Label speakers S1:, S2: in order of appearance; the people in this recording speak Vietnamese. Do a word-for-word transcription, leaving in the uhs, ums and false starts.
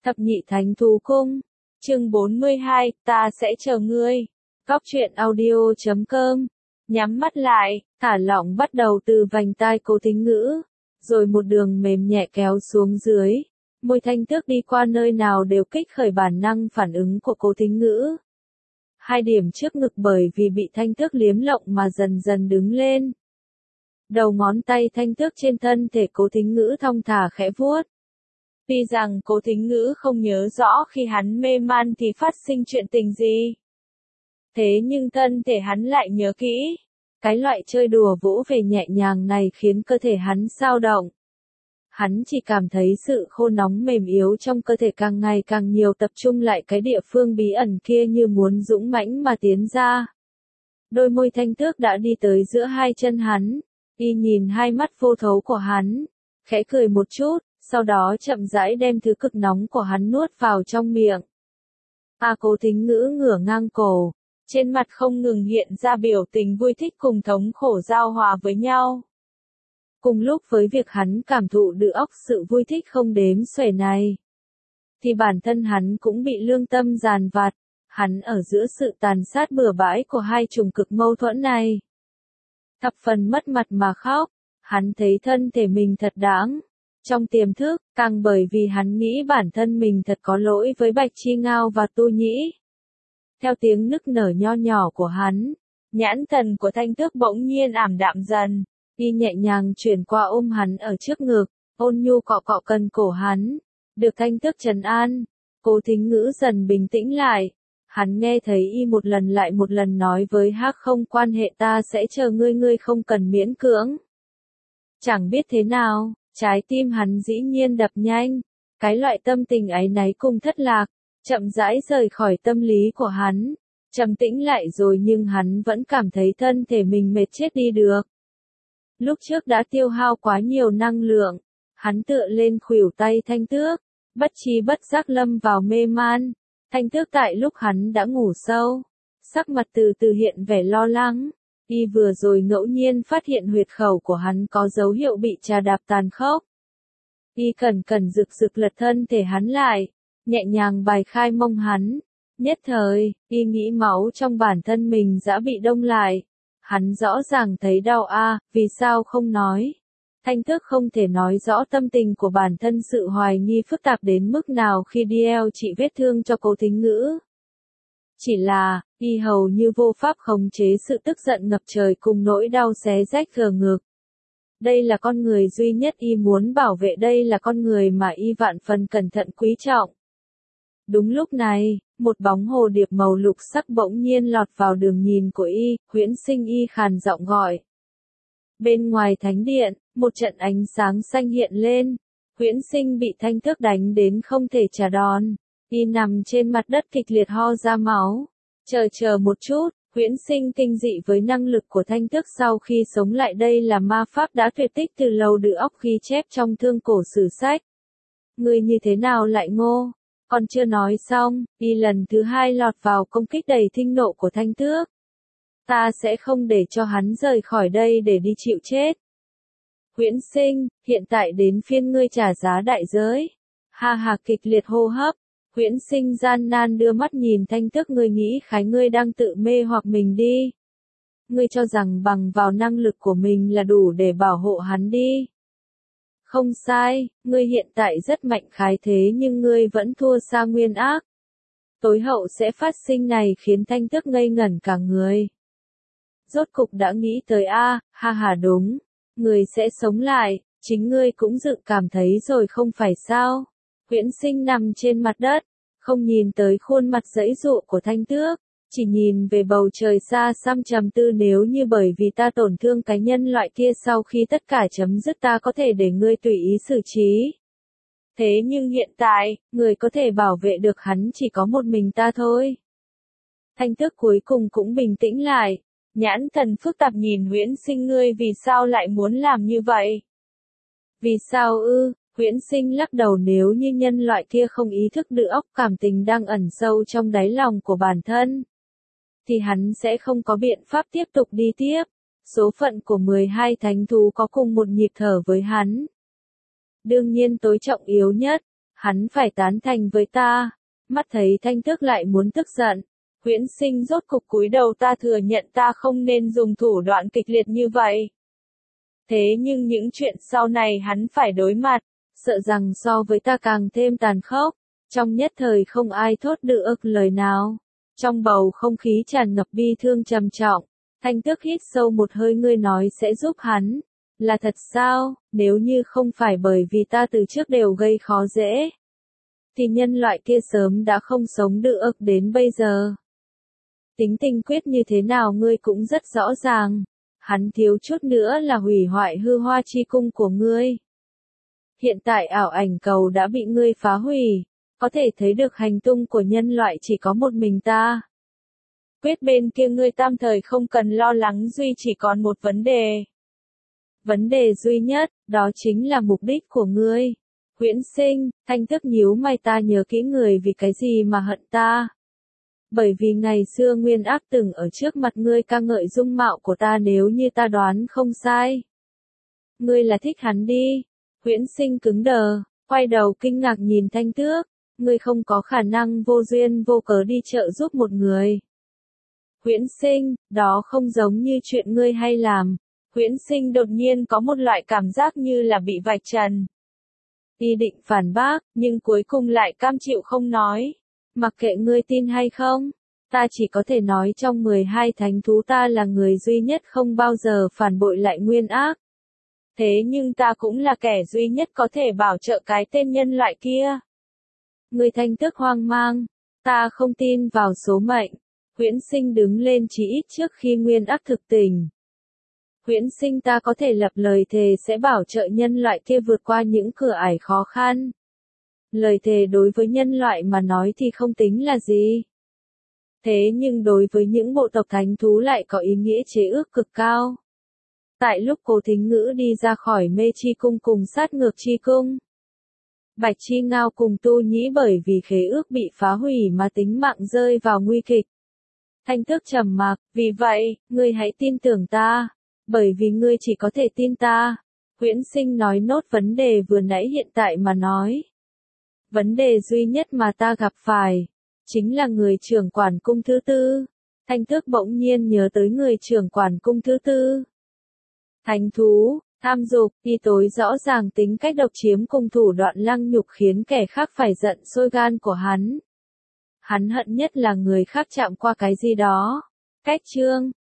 S1: Thập nhị thánh thú cung. Chương bốn mươi hai, ta sẽ chờ ngươi. Góc truyện audio chấm com. Nhắm mắt lại, thả lỏng bắt đầu từ vành tai Cố Thính Ngữ, rồi một đường mềm nhẹ kéo xuống dưới. Môi Thanh Tước đi qua nơi nào đều kích khởi bản năng phản ứng của Cố Thính Ngữ. Hai điểm trước ngực bởi vì bị Thanh Tước liếm lộng mà dần dần đứng lên. Đầu ngón tay Thanh Tước trên thân thể Cố Thính Ngữ thong thả khẽ vuốt. Tuy rằng Cố Thính Ngữ không nhớ rõ khi hắn mê man thì phát sinh chuyện tình gì. Thế nhưng thân thể hắn lại nhớ kỹ. Cái loại chơi đùa vỗ về nhẹ nhàng này khiến cơ thể hắn xao động. Hắn chỉ cảm thấy sự khô nóng mềm yếu trong cơ thể càng ngày càng nhiều, tập trung lại cái địa phương bí ẩn kia như muốn dũng mãnh mà tiến ra. Đôi môi Thanh Tước đã đi tới giữa hai chân hắn. Y nhìn hai mắt vô thấu của hắn, khẽ cười một chút, sau đó chậm rãi đem thứ cực nóng của hắn nuốt vào trong miệng. A Cố Thính Ngữ ngửa ngang cổ, trên mặt không ngừng hiện ra biểu tình vui thích cùng thống khổ giao hòa với nhau. Cùng lúc với việc hắn cảm thụ được óc sự vui thích không đếm xuể này, thì bản thân hắn cũng bị lương tâm giàn vặt, hắn ở giữa sự tàn sát bừa bãi của hai chủng cực mâu thuẫn này. Thập phần mất mặt mà khóc, hắn thấy thân thể mình thật đáng. Trong tiềm thức, càng bởi vì hắn nghĩ bản thân mình thật có lỗi với Bạch Chi Ngao và Tu Nhĩ. Theo tiếng nức nở nho nhỏ của hắn, nhãn thần của Thanh Tước bỗng nhiên ảm đạm dần, y nhẹ nhàng chuyển qua ôm hắn ở trước ngực, ôn nhu cọ cọ cần cổ hắn. Được Thanh Tước trấn an, Cố Thính Ngữ dần bình tĩnh lại. Hắn nghe thấy y một lần lại một lần nói với Hắc không quan hệ, ta sẽ chờ ngươi, ngươi không cần miễn cưỡng. Chẳng biết thế nào, trái tim hắn dĩ nhiên đập nhanh, cái loại tâm tình áy náy cùng thất lạc, chậm rãi rời khỏi tâm lý của hắn, trầm tĩnh lại rồi nhưng hắn vẫn cảm thấy thân thể mình mệt chết đi được. Lúc trước đã tiêu hao quá nhiều năng lượng, hắn tựa lên khuỷu tay Thanh Tước, bất tri bất giác lâm vào mê man. Thanh Tước tại lúc hắn đã ngủ sâu, sắc mặt từ từ hiện vẻ lo lắng. Y vừa rồi ngẫu nhiên phát hiện huyệt khẩu của hắn có dấu hiệu bị trà đạp tàn khốc. Y cẩn cẩn rực rực lật thân thể hắn lại, nhẹ nhàng bài khai mông hắn. Nhất thời, y nghĩ máu trong bản thân mình đã bị đông lại. Hắn rõ ràng thấy đau a, à, vì sao không nói? Thanh Tước không thể nói rõ tâm tình của bản thân, sự hoài nghi phức tạp đến mức nào khi đi eo trị vết thương cho Cố Thính Ngữ. Chỉ là, y hầu như vô pháp khống chế sự tức giận ngập trời cùng nỗi đau xé rách gờ ngực. Đây là con người duy nhất y muốn bảo vệ, đây là con người mà y vạn phần cẩn thận quý trọng. Đúng lúc này, một bóng hồ điệp màu lục sắc bỗng nhiên lọt vào đường nhìn của y, Huyễn Sinh. Y khàn giọng gọi. Bên ngoài thánh điện, một trận ánh sáng xanh hiện lên. Huyễn Sinh bị Thanh Tước đánh đến không thể trả đòn. Y nằm trên mặt đất kịch liệt ho ra máu. Chờ chờ một chút, Huyễn Sinh kinh dị với năng lực của Thanh Tước sau khi sống lại, đây là ma pháp đã tuyệt tích từ lâu được óc ghi chép trong thương cổ sử sách. Ngươi như thế nào lại ngô? Còn chưa nói xong, y lần thứ hai lọt vào công kích đầy thinh nộ của Thanh Tước. Ta sẽ không để cho hắn rời khỏi đây để đi chịu chết. Huyễn Sinh, hiện tại đến phiên ngươi trả giá đại giới. Ha ha, kịch liệt hô hấp. Huyễn Sinh gian nan đưa mắt nhìn Thanh Tước, ngươi nghĩ khái ngươi đang tự mê hoặc mình đi. Ngươi cho rằng bằng vào năng lực của mình là đủ để bảo hộ hắn đi. Không sai, ngươi hiện tại rất mạnh khái, thế nhưng ngươi vẫn thua xa nguyên ác. Tối hậu sẽ phát sinh này khiến Thanh Tước ngây ngẩn cả người. Rốt cục đã nghĩ tới a, à, ha ha đúng, người sẽ sống lại, chính ngươi cũng dự cảm thấy rồi không phải sao? Huyễn Sinh nằm trên mặt đất, không nhìn tới khuôn mặt giãy giụa của Thanh Tước, chỉ nhìn về bầu trời xa xăm trầm tư, nếu như bởi vì ta tổn thương cái nhân loại kia, sau khi tất cả chấm dứt ta có thể để ngươi tùy ý xử trí. Thế nhưng hiện tại, người có thể bảo vệ được hắn chỉ có một mình ta thôi. Thanh Tước cuối cùng cũng bình tĩnh lại, nhãn thần phức tạp nhìn Huyễn Sinh, ngươi vì sao lại muốn làm như vậy? Vì sao ư? Huyễn Sinh lắc đầu, nếu như nhân loại kia không ý thức được óc cảm tình đang ẩn sâu trong đáy lòng của bản thân, thì hắn sẽ không có biện pháp tiếp tục đi tiếp. Số phận của mười hai thánh thú có cùng một nhịp thở với hắn. Đương nhiên tối trọng yếu nhất, Hắn phải tán thành với ta. Mắt thấy Thanh Tước lại muốn tức giận. Huyễn Sinh rốt cục cúi đầu, ta thừa nhận ta không nên dùng thủ đoạn kịch liệt như vậy. Thế nhưng những chuyện sau này hắn phải đối mặt, sợ rằng so với ta càng thêm tàn khốc. Trong nhất thời không ai thốt được lời nào. Trong bầu không khí tràn ngập bi thương trầm trọng, Thanh Tước hít sâu một hơi, ngươi nói sẽ giúp hắn. Là thật sao? Nếu như không phải bởi vì ta từ trước đều gây khó dễ, thì nhân loại kia sớm đã không sống được đến bây giờ. Tính tình quyết như thế nào ngươi cũng rất rõ ràng. Hắn thiếu chút nữa là hủy hoại hư hoa chi cung của ngươi. Hiện tại ảo ảnh cầu đã bị ngươi phá hủy. Có thể thấy được hành tung của nhân loại chỉ có một mình ta. Quyết bên kia ngươi tạm thời không cần lo lắng, duy chỉ còn một vấn đề. Vấn đề duy nhất, đó chính là mục đích của ngươi. Huyễn Sinh, Thanh Tước nhíu mày, ta nhớ kỹ người vì cái gì mà hận ta. Bởi vì ngày xưa Nguyên Ác từng ở trước mặt ngươi ca ngợi dung mạo của ta, nếu như ta đoán không sai. Ngươi là thích hắn đi. Huyễn Sinh cứng đờ, quay đầu kinh ngạc nhìn Thanh Tước. Ngươi không có khả năng vô duyên vô cớ đi trợ giúp một người. Huyễn Sinh, đó không giống như chuyện ngươi hay làm. Huyễn Sinh đột nhiên có một loại cảm giác như là bị vạch trần. Y định phản bác, nhưng cuối cùng lại cam chịu không nói. Mặc kệ ngươi tin hay không, ta chỉ có thể nói trong mười hai thánh thú ta là người duy nhất không bao giờ phản bội lại Nguyên Ác. Thế nhưng ta cũng là kẻ duy nhất có thể bảo trợ cái tên nhân loại kia. Người Thanh Tước hoang mang, ta không tin vào số mệnh. Huyễn Sinh đứng lên chỉ ít trước khi Nguyên Ác thực tình. Huyễn Sinh, ta có thể lập lời thề sẽ bảo trợ nhân loại kia vượt qua những cửa ải khó khăn. Lời thề đối với nhân loại mà nói thì không tính là gì. Thế nhưng đối với những bộ tộc thánh thú lại có ý nghĩa chế ước cực cao. Tại lúc Cố Thính Ngữ đi ra khỏi mê chi cung cùng sát ngược chi cung, Bạch Chi Ngao cùng Tu Nhĩ bởi vì khế ước bị phá hủy mà tính mạng rơi vào nguy kịch. Thanh Tước trầm mặc, vì vậy, ngươi hãy tin tưởng ta, bởi vì ngươi chỉ có thể tin ta. Huyễn Sinh nói nốt vấn đề vừa nãy, hiện tại mà nói. Vấn đề duy nhất mà ta gặp phải, chính là người trưởng quản cung thứ tư. Thanh Tước bỗng nhiên nhớ tới người trưởng quản cung thứ tư. Thánh thú, tham dục, đi tối rõ ràng tính cách độc chiếm cùng thủ đoạn lăng nhục khiến kẻ khác phải giận sôi gan của hắn. Hắn hận nhất là người khác chạm qua cái gì đó. Cách chương